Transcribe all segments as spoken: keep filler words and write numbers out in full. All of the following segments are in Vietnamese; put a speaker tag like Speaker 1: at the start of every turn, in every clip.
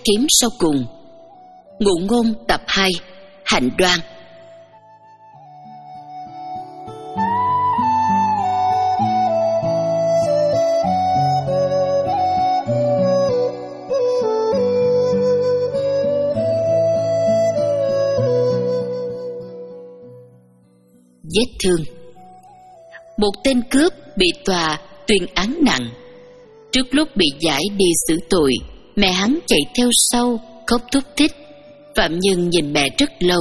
Speaker 1: kiếm sau cùng. Ngụ ngôn tập hai, Hạnh đoan. Vết thương. Một tên cướp bị tòa tuyên án nặng. Trước lúc bị giải đi xử tội, mẹ hắn chạy theo sau khóc thút thít. Phạm Nhân nhìn mẹ rất lâu.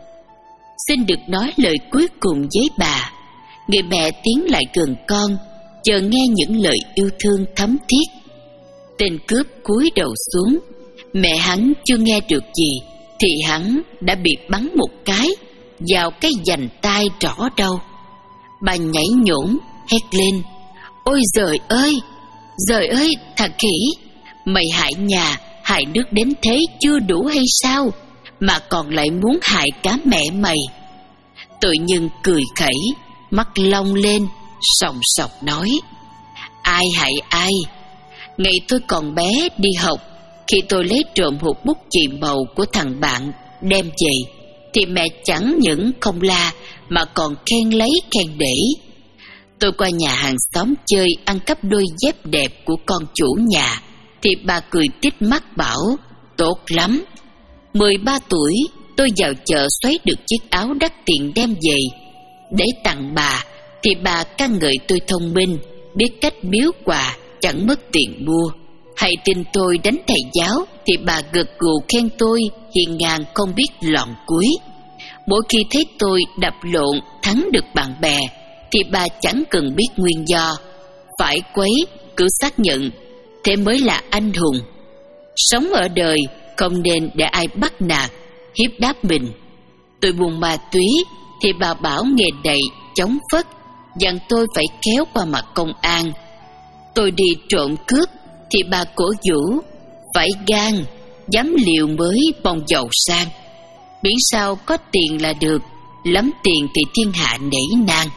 Speaker 1: Xin được nói lời cuối cùng với bà. Người mẹ tiến lại gần con, chờ nghe những lời yêu thương thấm thiết. Tên cướp cúi đầu xuống. Mẹ hắn chưa nghe được gì thì hắn đã bị bắn một cái vào cái vành tai rõ đau. Bà nhảy nhổm hét lên: Ôi giời ơi, giời ơi thằng khỉ, mày hại nhà hại nước đến thế chưa đủ hay sao, mà còn lại muốn hại cả mẹ mày. Tội nhân cười khẩy, mắt long lên, sòng sọc nói: Ai hại ai? Ngày tôi còn bé đi học, khi tôi lấy trộm hộp bút chì màu của thằng bạn đem về, thì mẹ chẳng những không la mà còn khen lấy khen để. Tôi qua nhà hàng xóm chơi ăn cắp đôi dép đẹp của con chủ nhà, thì bà cười tít mắt bảo: Tốt lắm. Mười ba tuổi tôi vào chợ xoáy được chiếc áo đắt tiền đem về để tặng bà, thì bà ca ngợi tôi thông minh, biết cách biếu quà, chẳng mất tiền mua. Hay tin tôi đánh thầy giáo, thì bà gật gù khen tôi hiền ngang không biết lọn cuối. Mỗi khi thấy tôi đập lộn thắng được bạn bè, thì bà chẳng cần biết nguyên do, phải quấy cứ xác nhận, thế mới là anh hùng. Sống ở đời không nên để ai bắt nạt hiếp đáp mình. Tôi buồn ma túy thì bà bảo nghề đầy chống phất, dặn tôi phải kéo qua mặt công an. Tôi đi trộm cướp thì bà cổ vũ: Phải gan, dám liều mới bồng giàu sang. Miễn sao có tiền là được, lắm tiền thì thiên hạ nể nang.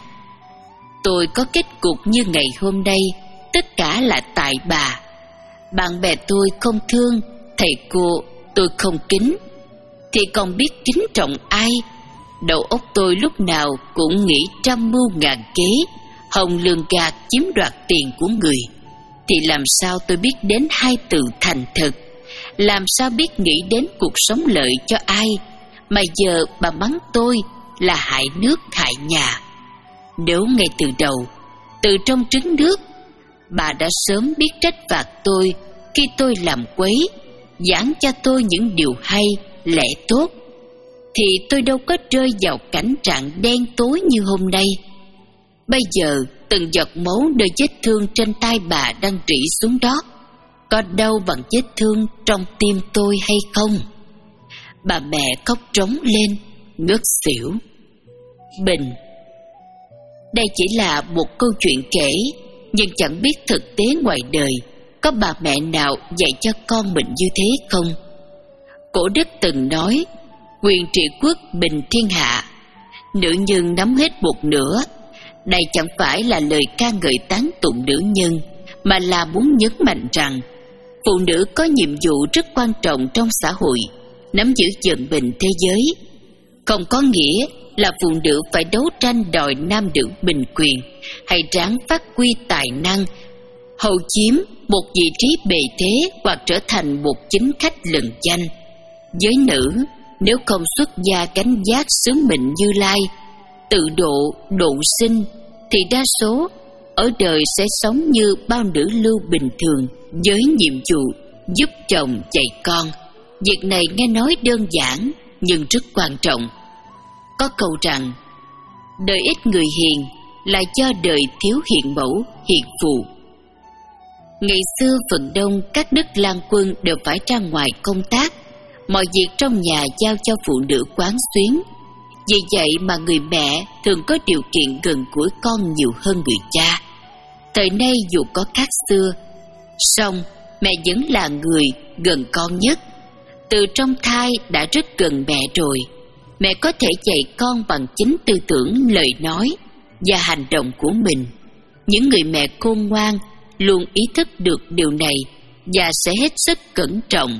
Speaker 1: Tôi có kết cục như ngày hôm nay, tất cả là tại bà. Bạn bè tôi không thương, thầy cô tôi không kính, thì còn biết kính trọng ai? Đầu óc tôi lúc nào cũng nghĩ trăm mưu ngàn kế, hòng lường gạt chiếm đoạt tiền của người. Thì làm sao tôi biết đến hai từ thành thực? Làm sao biết nghĩ đến cuộc sống lợi cho ai? Mà giờ bà mắng tôi là hại nước hại nhà. Nếu ngay từ đầu, từ trong trứng nước, bà đã sớm biết trách phạt tôi khi tôi làm quấy, giảng cho tôi những điều hay, lẽ tốt, thì tôi đâu có rơi vào cảnh trạng đen tối như hôm nay. Bây giờ từng giọt máu nơi vết thương trên tay bà đang rỉ xuống đó, có đau bằng vết thương trong tim tôi hay không? Bà mẹ khóc trống lên, ngất xỉu. Bình. Đây chỉ là một câu chuyện kể, nhưng chẳng biết thực tế ngoài đời có bà mẹ nào dạy cho con mình như thế không? Cổ đức từng nói: Quyền trị quốc bình thiên hạ, nữ nhân nắm hết một nửa. Đây chẳng phải là lời ca ngợi tán tụng nữ nhân, mà là muốn nhấn mạnh rằng phụ nữ có nhiệm vụ rất quan trọng trong xã hội, nắm giữ vận bình thế giới. Không có nghĩa là phụ nữ phải đấu tranh đòi nam nữ bình quyền, hay ráng phát huy tài năng, hầu chiếm một vị trí bề thế, hoặc trở thành một chính khách lừng danh. Giới nữ nếu không xuất gia gánh vác sứ mệnh Như Lai, tự độ độ sinh, thì đa số ở đời sẽ sống như bao nữ lưu bình thường, với nhiệm vụ giúp chồng dạy con. Việc này nghe nói đơn giản nhưng rất quan trọng. Có câu rằng đời ít người hiền là do đời thiếu hiền mẫu, hiền phụ. Ngày xưa phần đông các đức lang quân đều phải ra ngoài công tác, mọi việc trong nhà giao cho phụ nữ quán xuyến. Vì vậy mà người mẹ thường có điều kiện gần gũi con nhiều hơn người cha. Thời nay dù có khác xưa, song mẹ vẫn là người gần con nhất. Từ trong thai đã rất gần mẹ rồi. Mẹ có thể dạy con bằng chính tư tưởng, lời nói và hành động của mình. Những người mẹ khôn ngoan luôn ý thức được điều này và sẽ hết sức cẩn trọng,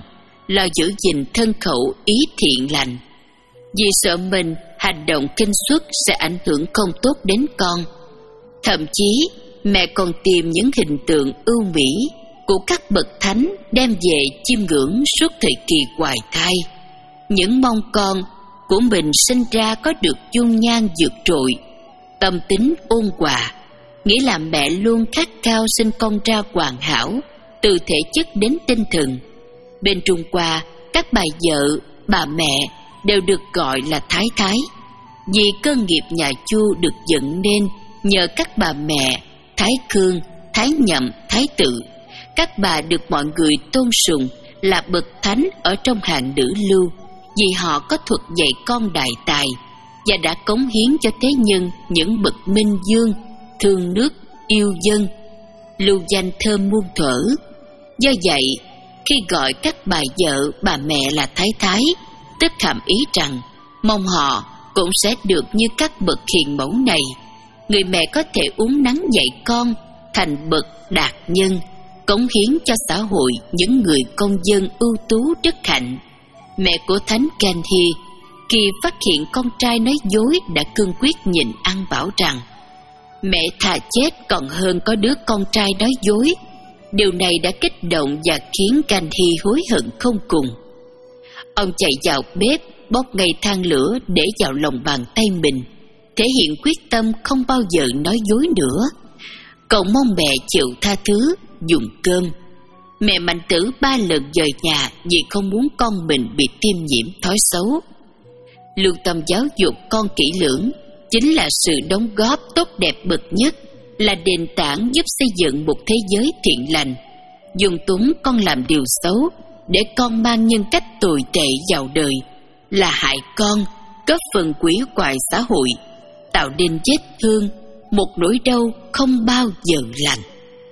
Speaker 1: lo giữ gìn thân khẩu ý thiện lành, vì sợ mình hành động kinh suất sẽ ảnh hưởng không tốt đến con. Thậm chí mẹ còn tìm những hình tượng ưu mỹ của các bậc thánh đem về chiêm ngưỡng suốt thời kỳ hoài thai, những mong con của mình sinh ra có được dung nhan vượt trội, tâm tính ôn hòa, nghĩa là mẹ luôn khát khao sinh con ra hoàn hảo từ thể chất đến tinh thần. Bên Trung Hoa, các bà vợ, bà mẹ đều được gọi là thái thái, vì cơ nghiệp nhà Chu được dựng nên nhờ các bà mẹ Thái Cương, Thái Nhậm, Thái Tự. Các bà được mọi người tôn sùng là bậc thánh ở trong hàng nữ lưu, vì họ có thuật dạy con đại tài và đã cống hiến cho thế nhân những bậc minh dương, thương nước, yêu dân, lưu danh thơm muôn thuở. Do vậy, khi gọi các bà vợ, bà mẹ là thái thái, tức hàm ý rằng mong họ cũng sẽ được như các bậc hiền mẫu này. Người mẹ có thể uốn nắn dạy con thành bậc đạt nhân, cống hiến cho xã hội những người công dân ưu tú đức hạnh. Mẹ của Thánh Gandhi khi phát hiện con trai nói dối đã cương quyết nhịn ăn, bảo rằng mẹ thà chết còn hơn có đứa con trai nói dối. Điều này đã kích động và khiến Gandhi hối hận không cùng. Ông chạy vào bếp, bốc ngay than lửa để vào lòng bàn tay mình, thể hiện quyết tâm không bao giờ nói dối nữa, cầu mong mẹ chịu tha thứ, dùng cơm. Mẹ Mạnh Tử ba lần rời nhà vì không muốn con mình bị tiêm nhiễm thói xấu. Lưu tâm giáo dục con kỹ lưỡng chính là sự đóng góp tốt đẹp bậc nhất, là nền tảng giúp xây dựng một thế giới thiện lành. Dung túng con làm điều xấu để con mang nhân cách tồi tệ vào đời là hại con, góp phần quỷ hoại xã hội, tạo nên vết thương, một nỗi đau không bao giờ lành.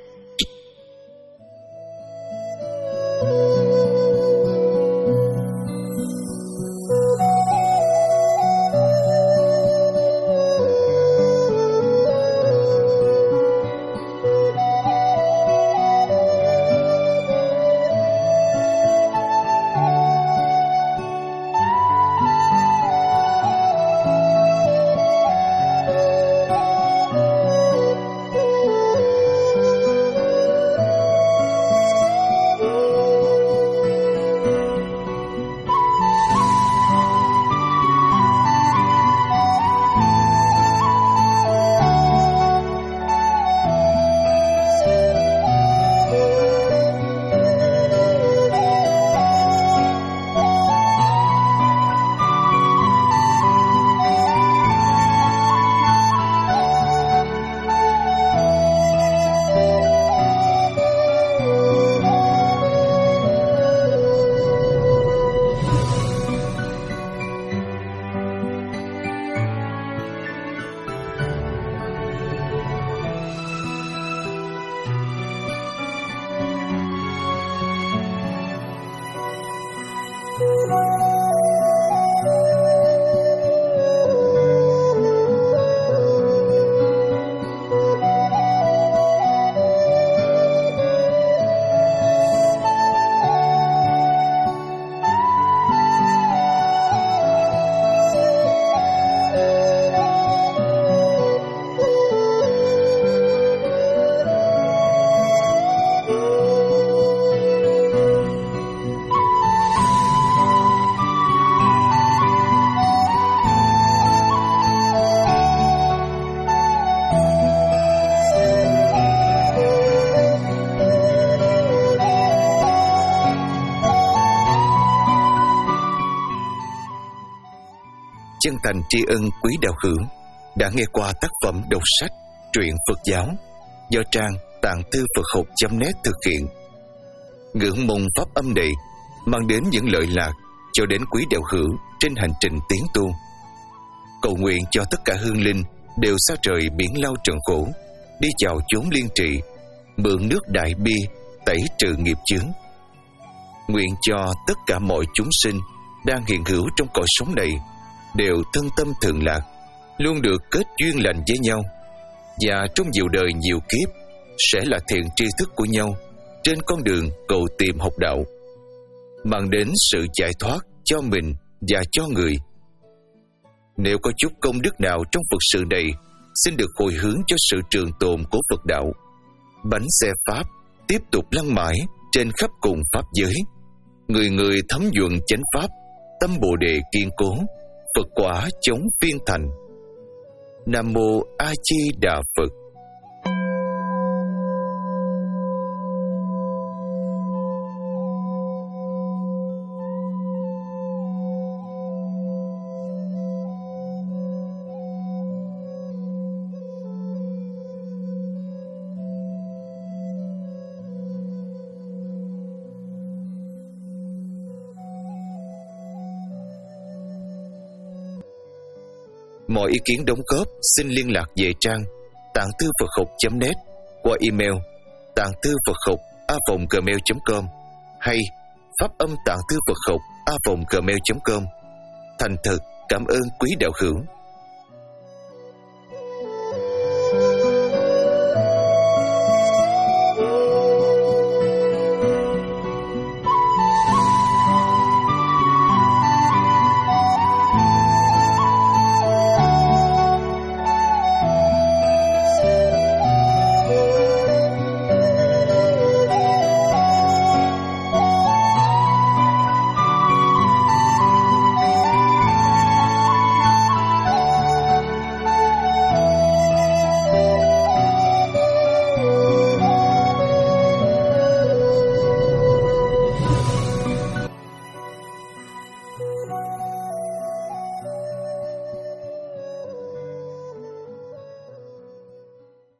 Speaker 2: Chân thành tri ân quý đạo hữu đã nghe qua tác phẩm đọc sách truyện Phật giáo do trang tạng thư Phật học chấm net thực hiện. Ngưỡng mong pháp âm này mang đến những lợi lạc cho đến quý đạo hữu trên hành trình tiến tu. Cầu nguyện cho tất cả hương linh đều xa rời biển lao trần khổ, đi vào chốn liên trị, mượn nước đại bi tẩy trừ nghiệp chướng. Nguyện cho tất cả mọi chúng sinh đang hiện hữu trong cõi sống này đều thân tâm thường lạc, luôn được kết duyên lành với nhau, và trong nhiều đời nhiều kiếp sẽ là thiện tri thức của nhau trên con đường cầu tìm học đạo. mang đến sự giải thoát cho mình và cho người. Nếu có chút công đức nào trong Phật sự này, xin được hồi hướng cho sự trường tồn của Phật đạo. Bánh xe Pháp tiếp tục lăn mãi trên khắp cùng Pháp giới. Người người thấm nhuận chánh Pháp, tâm Bồ Đề kiên cố, Phật quả chống phiên thành. Nam Mô A Di Đà Phật. Mọi ý kiến đóng góp xin liên lạc về trang tạng thư Phật học chấm net qua email tạng thư Phật học a vòng gmail chấm com hay pháp âm tạng thư Phật học a vòng gmail chấm com. Thành thật cảm ơn quý đạo hữu.